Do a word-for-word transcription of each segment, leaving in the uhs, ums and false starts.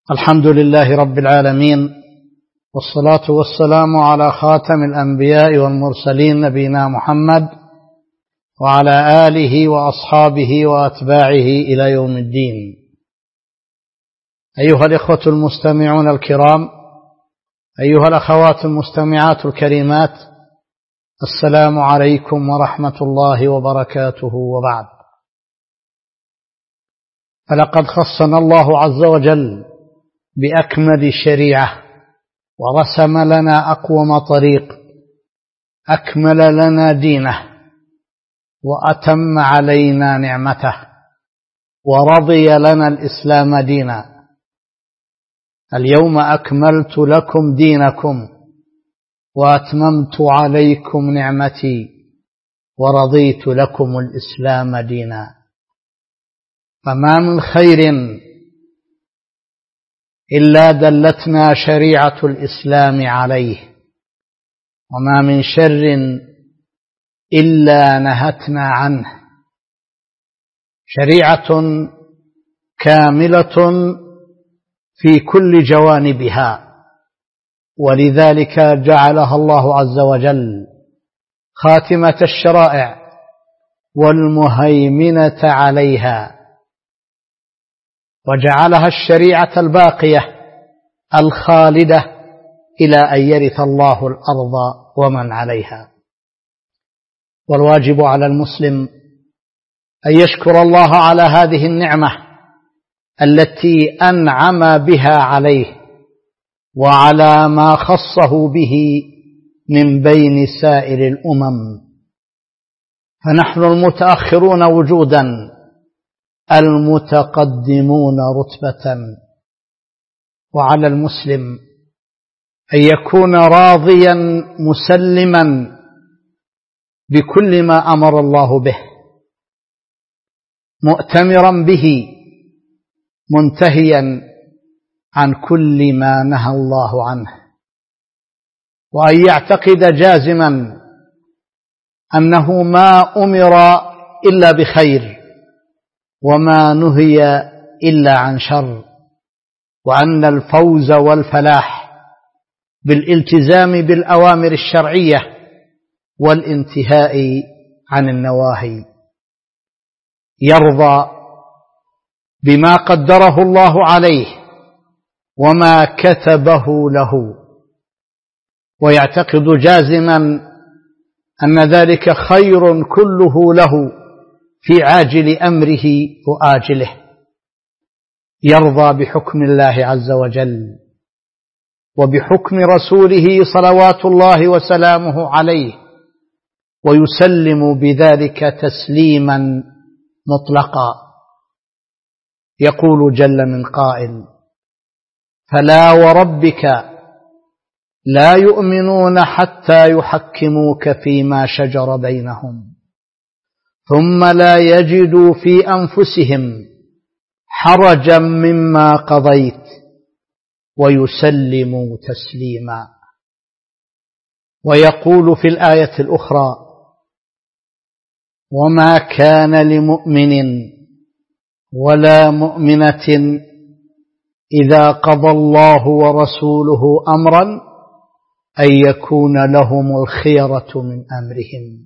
الحمد لله رب العالمين، والصلاة والسلام على خاتم الأنبياء والمرسلين نبينا محمد وعلى آله وأصحابه وأتباعه إلى يوم الدين. أيها الإخوة المستمعون الكرام، أيها الأخوات المستمعات الكريمات، السلام عليكم ورحمة الله وبركاته، وبعد. فلقد خصنا الله عز وجل بأكمل شريعة، ورسم لنا أقوم طريق، أكمل لنا دينه، وأتم علينا نعمته، ورضي لنا الإسلام دينا. اليوم أكملت لكم دينكم وأتممت عليكم نعمتي ورضيت لكم الإسلام دينا. فما من خير إلا دلتنا شريعة الإسلام عليه، وما من شر إلا نهتنا عنه. شريعة كاملة في كل جوانبها، ولذلك جعلها الله عز وجل خاتمة الشرائع والمهيمنة عليها، وجعلها الشريعة الباقية الخالدة إلى أن يرث الله الأرض ومن عليها. والواجب على المسلم أن يشكر الله على هذه النعمة التي أنعم بها عليه، وعلى ما خصه به من بين سائر الأمم. فنحن المتأخرون وجودا، المتقدمون رتبة. وعلى المسلم أن يكون راضيا مسلما بكل ما أمر الله به، مؤتمرا به، منتهيا عن كل ما نهى الله عنه، وأن يعتقد جازما أنه ما أمر إلا بخير، وما نهي إلا عن شر، وأن الفوز والفلاح بالالتزام بالأوامر الشرعية والانتهاء عن النواهي. يرضى بما قدره الله عليه وما كتبه له، ويعتقد جازما أن ذلك خير كله له في عاجل أمره وآجله. يرضى بحكم الله عز وجل وبحكم رسوله صلوات الله وسلامه عليه، ويسلم بذلك تسليما مطلقا. يقول جل من قائل: فلا وربك لا يؤمنون حتى يحكموك فيما شجر بينهم ثم لا يجدوا في أنفسهم حرجا مما قضيت ويسلموا تسليما. ويقول في الآية الأخرى: وما كان لمؤمن ولا مؤمنة إذا قضى الله ورسوله أمرا أن يكون لهم الخيرة من أمرهم.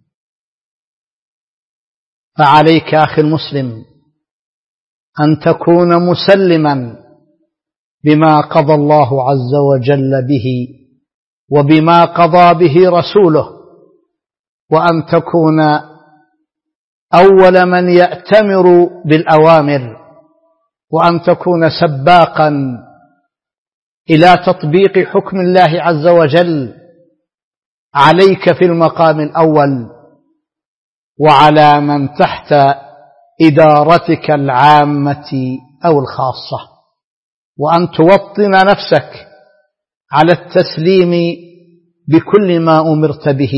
فعليك أخي المسلم أن تكون مسلما بما قضى الله عز وجل به وبما قضى به رسوله، وأن تكون أول من يأتمر بالأوامر، وأن تكون سباقا إلى تطبيق حكم الله عز وجل عليك في المقام الأول، وعلى من تحت إدارتك العامة أو الخاصة، وأن توطن نفسك على التسليم بكل ما أمرت به،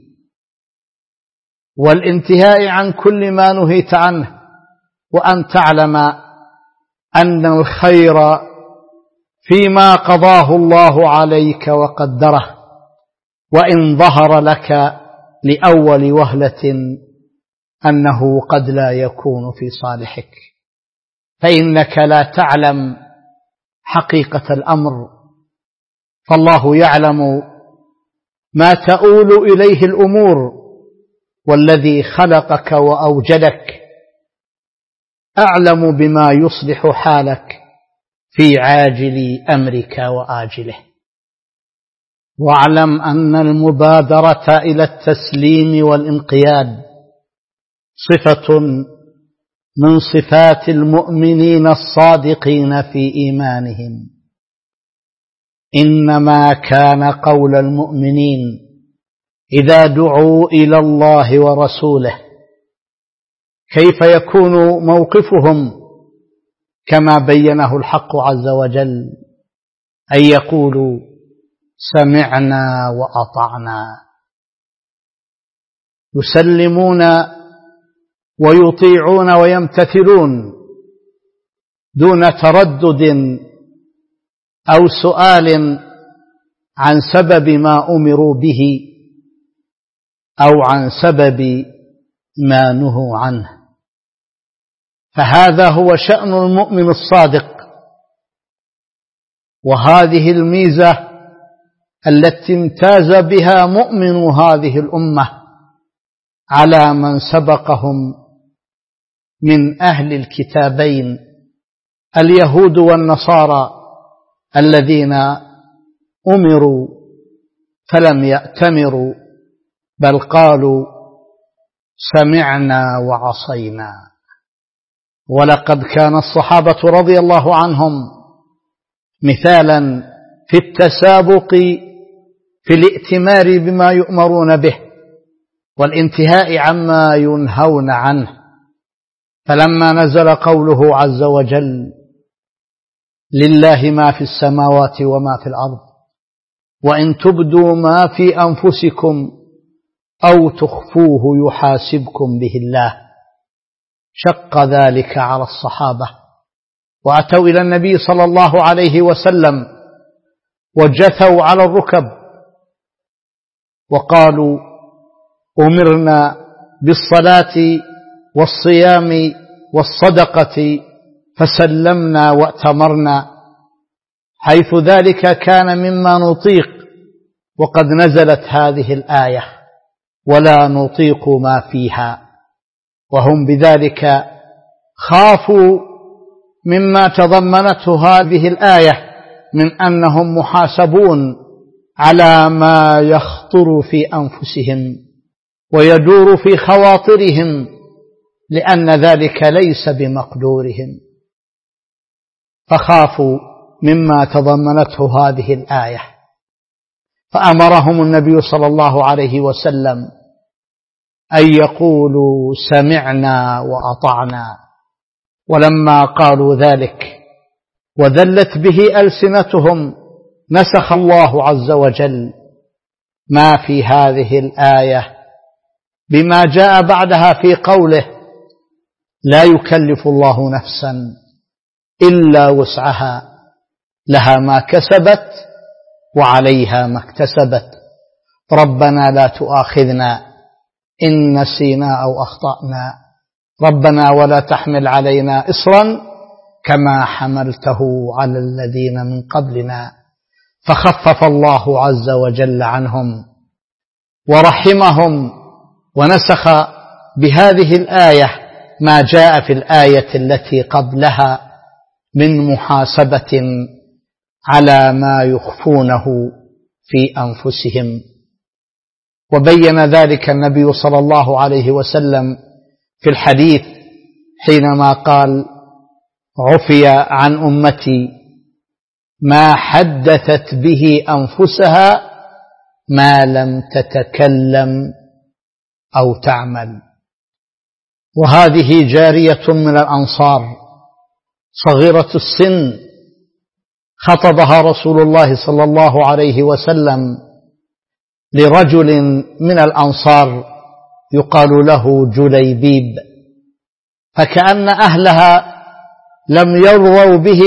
والانتهاء عن كل ما نهيت عنه، وأن تعلم أن الخير فيما قضاه الله عليك وقدره، وإن ظهر لك لأول وهلة أنه قد لا يكون في صالحك، فإنك لا تعلم حقيقة الأمر، فالله يعلم ما تؤول إليه الأمور، والذي خلقك وأوجدك أعلم بما يصلح حالك في عاجل أمرك وآجله. واعلم أن المبادرة إلى التسليم والانقياد صفة من صفات المؤمنين الصادقين في إيمانهم، إنما كان قول المؤمنين إذا دعوا إلى الله ورسوله كيف يكون موقفهم كما بينه الحق عز وجل، أن يقولوا سمعنا وأطعنا، يسلمون ويطيعون ويمتثلون دون تردد أو سؤال عن سبب ما أمروا به أو عن سبب ما نهوا عنه. فهذا هو شأن المؤمن الصادق، وهذه الميزة التي امتاز بها مؤمن هذه الأمة على من سبقهم من أهل الكتابين اليهود والنصارى الذين أمروا فلم يأتمروا، بل قالوا سمعنا وعصينا. ولقد كان الصحابة رضي الله عنهم مثالا في التسابق في الائتمار بما يؤمرون به والانتهاء عما ينهون عنه. فلما نزل قوله عز وجل لله ما في السماوات وما في الأرض وإن تبدوا ما في أنفسكم أو تخفوه يحاسبكم به الله، شق ذلك على الصحابة، وأتوا إلى النبي صلى الله عليه وسلم وجثوا على الركب وقالوا أمرنا بالصلاة والصيام والصدقة فسلمنا واتمرنا، حيث ذلك كان مما نطيق، وقد نزلت هذه الآية ولا نطيق ما فيها. وهم بذلك خافوا مما تضمنته هذه الآية من أنهم محاسبون على ما يخطر في أنفسهم ويدور في خواطرهم، لأن ذلك ليس بمقدورهم، فخافوا مما تضمنته هذه الآية. فأمرهم النبي صلى الله عليه وسلم أن يقولوا سمعنا وأطعنا. ولما قالوا ذلك وذلت به ألسنتهم نسخ الله عز وجل ما في هذه الآية بما جاء بعدها في قوله لا يكلف الله نفسا إلا وسعها لها ما كسبت وعليها ما اكتسبت ربنا لا تؤاخذنا إن نسينا أو أخطأنا ربنا ولا تحمل علينا إصرا كما حملته على الذين من قبلنا. فخفف الله عز وجل عنهم ورحمهم ونسخ بهذه الآية ما جاء في الآية التي قبلها من محاسبة على ما يخفونه في أنفسهم. وبين ذلك النبي صلى الله عليه وسلم في الحديث حينما قال عفي عن أمتي ما حدثت به أنفسها ما لم تتكلم أو تعمل. وهذه جارية من الأنصار صغيرة السن خطبها رسول الله صلى الله عليه وسلم لرجل من الأنصار يقال له جليبيب، فكأن أهلها لم يرضوا به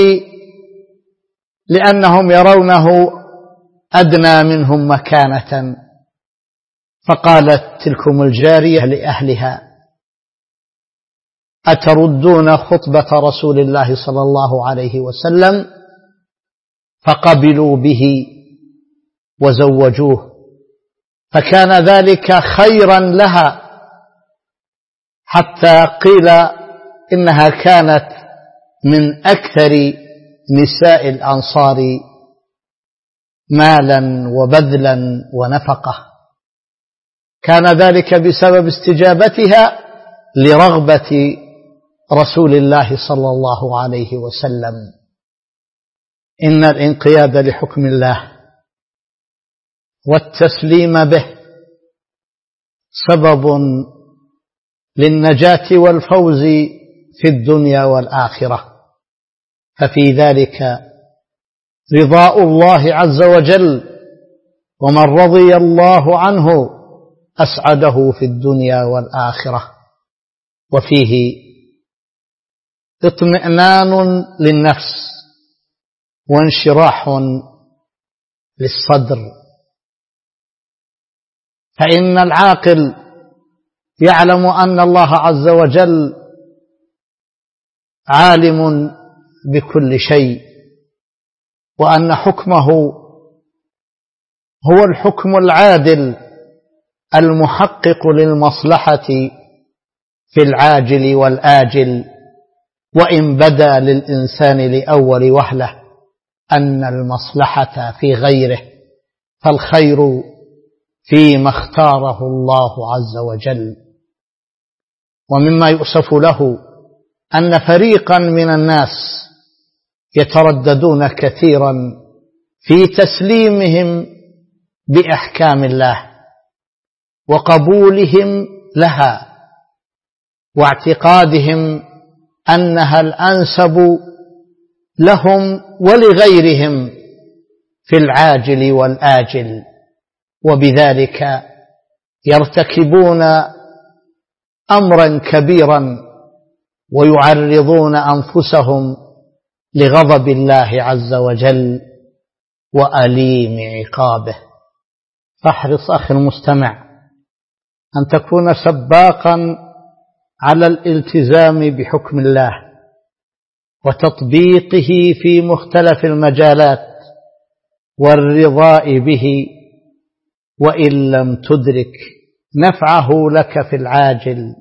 لأنهم يرونه أدنى منهم مكانة، فقالت تلكم الجارية لأهلها أتردون خطبة رسول الله صلى الله عليه وسلم فقبلوا به وزوجوه، فكان ذلك خيرا لها، حتى قيل إنها كانت من أكثر نساء الأنصار مالا وبذلا ونفقة. كان ذلك بسبب استجابتها لرغبة رسول الله صلى الله عليه وسلم. إن الانقياد لحكم الله والتسليم به سبب للنجاة والفوز في الدنيا والآخرة، ففي ذلك رضاء الله عز وجل، ومن رضي الله عنه أسعده في الدنيا والآخرة، وفيه اطمئنان للنفس وانشراح للصدر، فإن العاقل يعلم أن الله عز وجل عالم بكل شيء، وأن حكمه هو الحكم العادل المحقق للمصلحة في العاجل والآجل، وإن بدا للإنسان لأول وهلة أن المصلحة في غيره، فالخير فيما اختاره الله عز وجل. ومما يؤسف له أن فريقا من الناس يترددون كثيرا في تسليمهم بأحكام الله وقبولهم لها، واعتقادهم أنها الأنسب لهم ولغيرهم في العاجل والآجل، وبذلك يرتكبون أمرا كبيرا ويعرضون أنفسهم لغضب الله عز وجل وأليم عقابه. فاحرص أخي المستمع أن تكون سباقا على الالتزام بحكم الله وتطبيقه في مختلف المجالات والرضاء به، وإن لم تدرك نفعه لك في العاجل.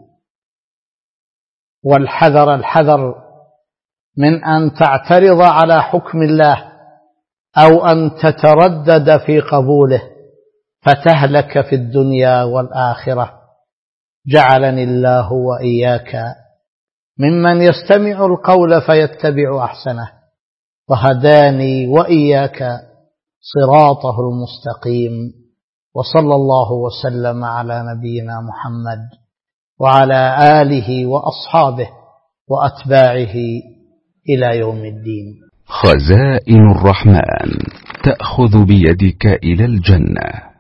والحذر الحذر من أن تعترض على حكم الله أو أن تتردد في قبوله فتهلك في الدنيا والآخرة. جعلني الله وإياك ممن يستمع القول فيتبع أحسنه، وهداني وإياك صراطه المستقيم. وصلى الله وسلم على نبينا محمد وعلى آله وأصحابه وأتباعه إلى يوم الدين. خزائن الرحمن تأخذ بيدك إلى الجنة.